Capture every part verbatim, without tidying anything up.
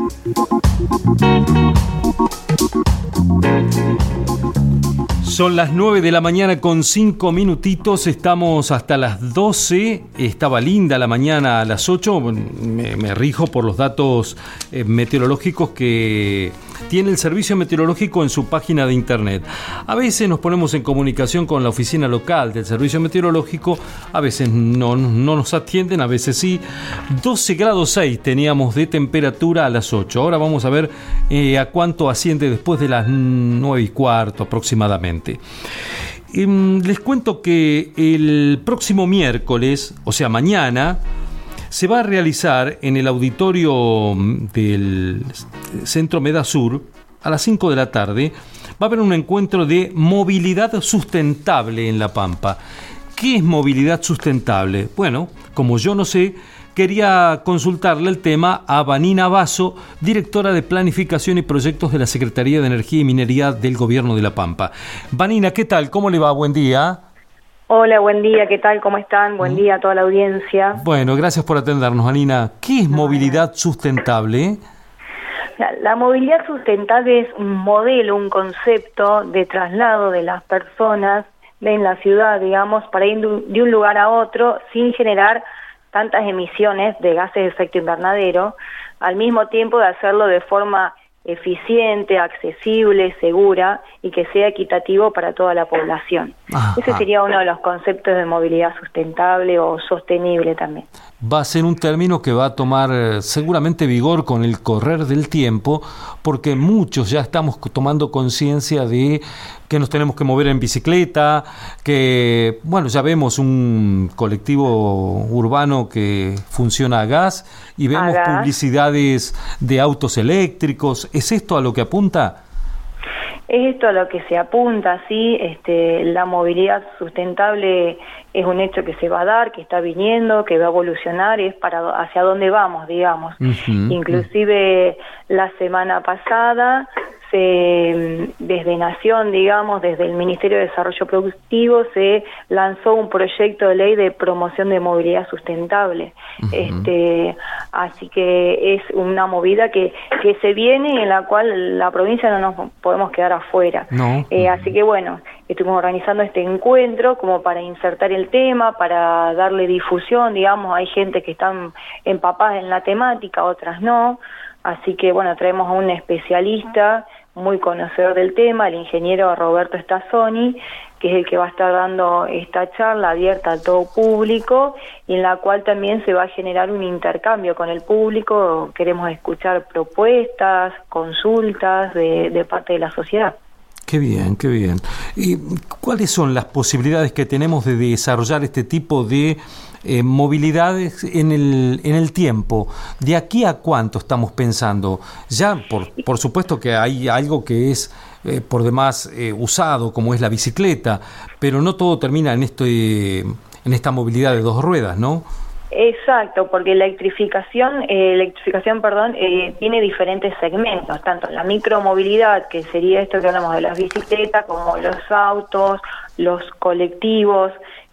Son las nueve de la mañana con cinco minutitos, estamos hasta las doce, estaba linda la mañana a las ocho, me, me rijo por los datos eh, meteorológicos que tiene el servicio meteorológico en su página de internet. A veces nos ponemos en comunicación con la oficina local del servicio meteorológico, a veces no, no nos atienden, a veces sí. doce grados seis teníamos de temperatura a las ocho, ahora vamos a ver eh, a cuánto asciende después de las nueve y cuarto aproximadamente. Eh, les cuento que el próximo miércoles, o sea mañana, se va a realizar en el auditorio del Centro Medasur a las cinco de la tarde. Va a haber un encuentro de movilidad sustentable en La Pampa. ¿Qué es movilidad sustentable? Bueno, como yo no sé, quería consultarle el tema a Vanina Basso, directora de Planificación y Proyectos de la Secretaría de Energía y Minería del Gobierno de La Pampa. Vanina, ¿qué tal? ¿Cómo le va? Buen día. Hola, buen día, ¿qué tal? ¿Cómo están? Buen día a toda la audiencia. Bueno, gracias por atendernos, Vanina. ¿Qué es movilidad sustentable? La, la movilidad sustentable es un modelo, un concepto de traslado de las personas en la ciudad, digamos, para ir de un lugar a otro sin generar tantas emisiones de gases de efecto invernadero, al mismo tiempo de hacerlo de forma eficiente, accesible, segura y que sea equitativo para toda la población. Ajá. Ese sería uno de los conceptos de movilidad sustentable o sostenible también. Va a ser un término que va a tomar eh, seguramente vigor con el correr del tiempo, porque muchos ya estamos tomando conciencia de que nos tenemos que mover en bicicleta, que, bueno, ya vemos un colectivo urbano que funciona a gas y vemos a gas. Publicidades de autos eléctricos. ¿Es esto a lo que apunta? Es esto a lo que se apunta, sí. Este, la movilidad sustentable es un hecho que se va a dar, que está viniendo, que va a evolucionar, es para hacia dónde vamos, digamos. Uh-huh. Inclusive la semana pasada se, desde Nación, digamos, desde el Ministerio de Desarrollo Productivo, se lanzó un proyecto de ley de promoción de movilidad sustentable. Uh-huh. Este, así que es una movida que, que se viene y en la cual la provincia no nos podemos quedar afuera. No. Eh, así que bueno, estuvimos organizando este encuentro como para insertar el tema, para darle difusión, digamos, hay gente que están empapadas en la temática, otras no. Así que, bueno, traemos a un especialista muy conocedor del tema, el ingeniero Roberto Stazzoni, que es el que va a estar dando esta charla abierta a todo público y en la cual también se va a generar un intercambio con el público. Queremos escuchar propuestas, consultas de, de parte de la sociedad. Qué bien, qué bien. ¿Y cuáles son las posibilidades que tenemos de desarrollar este tipo de eh, movilidades en el en el tiempo? ¿De aquí a cuánto estamos pensando? Ya, por, por supuesto que hay algo que es eh, por demás eh, usado, como es la bicicleta, pero no todo termina en este en esta movilidad de dos ruedas, ¿no? Exacto, porque la electrificación, eh, electrificación, perdón, eh, tiene diferentes segmentos, tanto la micromovilidad, que sería esto que hablamos de las bicicletas, como los autos, los colectivos,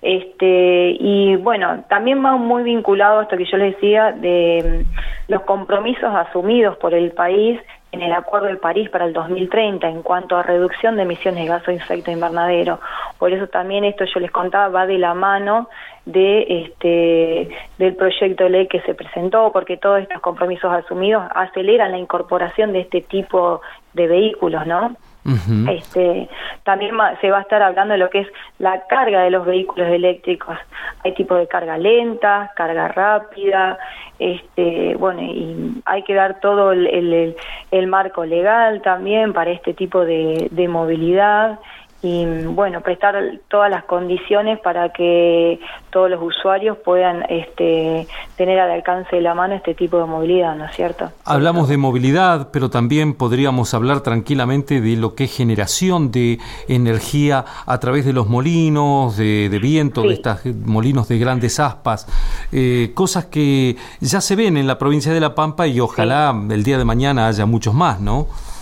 este, y bueno, también va muy vinculado a esto que yo les decía de um, los compromisos asumidos por el país en el Acuerdo de París para el dos mil treinta en cuanto a reducción de emisiones de gases de efecto invernadero. Por eso también esto yo les contaba va de la mano de este del proyecto de ley que se presentó, porque todos estos compromisos asumidos aceleran la incorporación de este tipo de vehículos, ¿no? Uh-huh. Este, también va, se va a estar hablando de lo que es la carga de los vehículos eléctricos. Hay tipos de carga lenta, carga rápida, este, bueno, y hay que dar todo el, el, el marco legal también para este tipo de, de movilidad. Y bueno, prestar todas las condiciones para que todos los usuarios puedan este, tener al alcance de la mano este tipo de movilidad, ¿no es cierto? Hablamos de movilidad, pero también podríamos hablar tranquilamente de lo que es generación de energía a través de los molinos, de, de viento, sí. de estos molinos de grandes aspas, eh, cosas que ya se ven en la provincia de La Pampa y ojalá sí. el día de mañana haya muchos más, ¿no?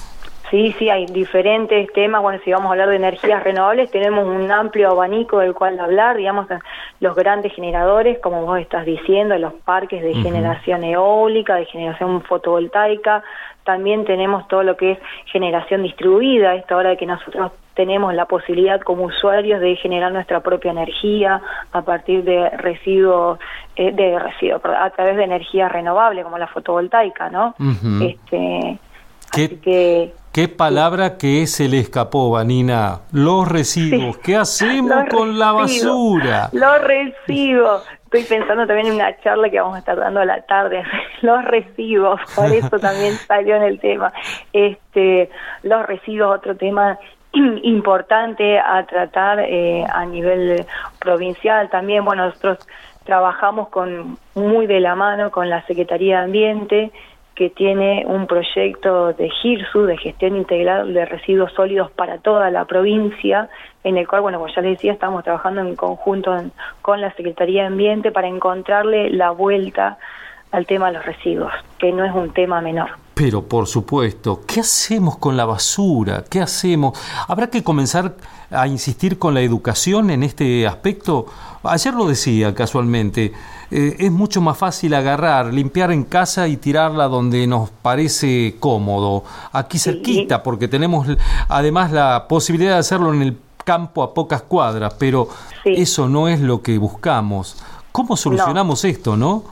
Sí, sí, hay diferentes temas. Bueno, si vamos a hablar de energías renovables, tenemos un amplio abanico del cual hablar, digamos, los grandes generadores, como vos estás diciendo, los parques de uh-huh. generación eólica, de generación fotovoltaica. También tenemos todo lo que es generación distribuida, esta hora de que nosotros tenemos la posibilidad como usuarios de generar nuestra propia energía a partir de residuos, eh, de residuos, a través de energías renovables como la fotovoltaica, ¿no? Uh-huh. Este, ¿Qué, así que, qué palabra sí. que se le escapó, Vanina? Los residuos. Sí. ¿Qué hacemos los con residuos, la basura? Los residuos. Estoy pensando también en una charla que vamos a estar dando a la tarde, los residuos, por eso también salió en el tema. Este, los residuos, otro tema importante a tratar eh, a nivel provincial también. Bueno, nosotros trabajamos con muy de la mano con la Secretaría de Ambiente, que tiene un proyecto de GIRSU, de gestión integral de residuos sólidos para toda la provincia, en el cual, bueno, como ya les decía, estamos trabajando en conjunto en, con la Secretaría de Ambiente para encontrarle la vuelta al tema de los residuos, que no es un tema menor. Pero, por supuesto, ¿qué hacemos con la basura? ¿Qué hacemos? ¿Habrá que comenzar a insistir con la educación en este aspecto? Ayer lo decía casualmente, eh, es mucho más fácil agarrar, limpiar en casa y tirarla donde nos parece cómodo, aquí cerquita, sí. porque tenemos además la posibilidad de hacerlo en el campo a pocas cuadras, pero sí. eso no es lo que buscamos. ¿Cómo solucionamos no. esto, no?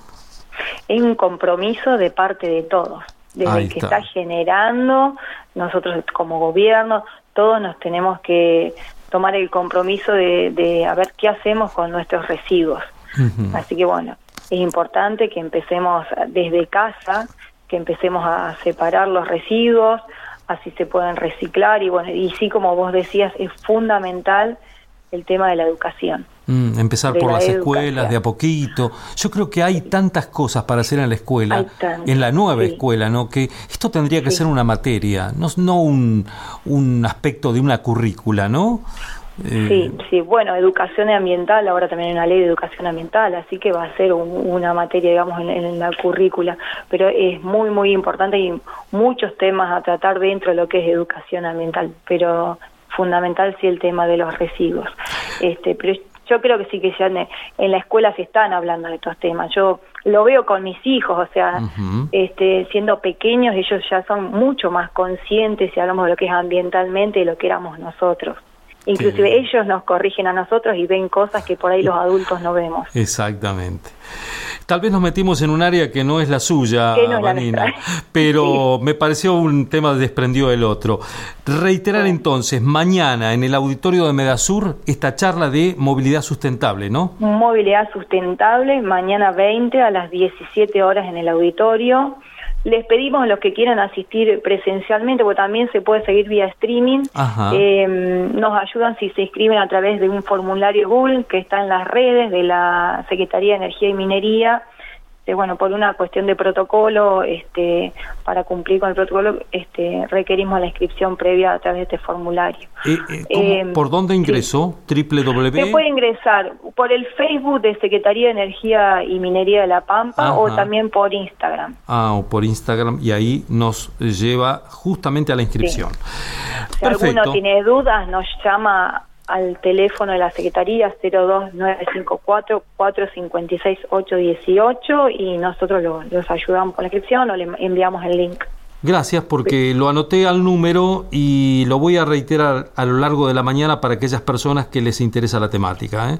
Es un compromiso de parte de todos. Desde Ahí el que está. está generando, nosotros como gobierno, todos nos tenemos que tomar el compromiso de, de a ver qué hacemos con nuestros residuos. Uh-huh. Así que bueno, es importante que empecemos desde casa, que empecemos a separar los residuos, así se pueden reciclar y bueno, y sí, como vos decías, es fundamental el tema de la educación. Mm, empezar por las educación. escuelas de a poquito. Yo creo que hay sí. tantas cosas para hacer en la escuela, en la nueva sí. escuela, ¿no? Que esto tendría que sí. ser una materia, no, no un, un aspecto de una currícula, ¿no? Eh... Sí, sí, bueno, educación ambiental, ahora también hay una ley de educación ambiental, así que va a ser un, una materia, digamos, en, en la currícula, pero es muy, muy importante y muchos temas a tratar dentro de lo que es educación ambiental, pero fundamental sí el tema de los residuos. Este, pero yo creo que sí que ya en, en la escuela se están hablando de estos temas. Yo lo veo con mis hijos, o sea, uh-huh. este, siendo pequeños ellos ya son mucho más conscientes si hablamos de lo que es ambientalmente de lo que éramos nosotros. Inclusive sí. ellos nos corrigen a nosotros y ven cosas que por ahí los adultos no vemos. Exactamente. Tal vez nos metimos en un área que no es la suya, no Vanina, la pero sí. me pareció un tema desprendido del otro. Reiterar sí. entonces, mañana en el auditorio de Medasur, esta charla de movilidad sustentable, ¿no? Movilidad sustentable, mañana veinte a las diecisiete horas en el auditorio. Les pedimos a los que quieran asistir presencialmente, porque también se puede seguir vía streaming. Eh, nos ayudan si se inscriben a través de un formulario Google que está en las redes de la Secretaría de Energía y Minería. Eh, bueno, por una cuestión de protocolo, este, para cumplir con el protocolo, este, requerimos la inscripción previa a través de este formulario. Eh, eh, eh, ¿Por dónde ingresó? Sí. ¿www? Se puede ingresar por el Facebook de Secretaría de Energía y Minería de La Pampa. Ajá. O también por Instagram. Ah, o por Instagram, y ahí nos lleva justamente a la inscripción. Sí. Si Perfecto. alguno tiene dudas, nos llama al teléfono de la Secretaría cero dos nueve cinco cuatro, cuatro cinco seis, ocho uno ocho y nosotros lo, los ayudamos con la inscripción o le enviamos el link. Gracias, porque lo anoté al número y lo voy a reiterar a lo largo de la mañana para aquellas personas que les interesa la temática, ¿eh?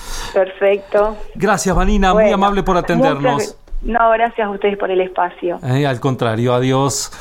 Perfecto. Gracias, Vanina, bueno, muy amable por atendernos. Muchas, no, gracias a ustedes por el espacio. Eh, al contrario, adiós.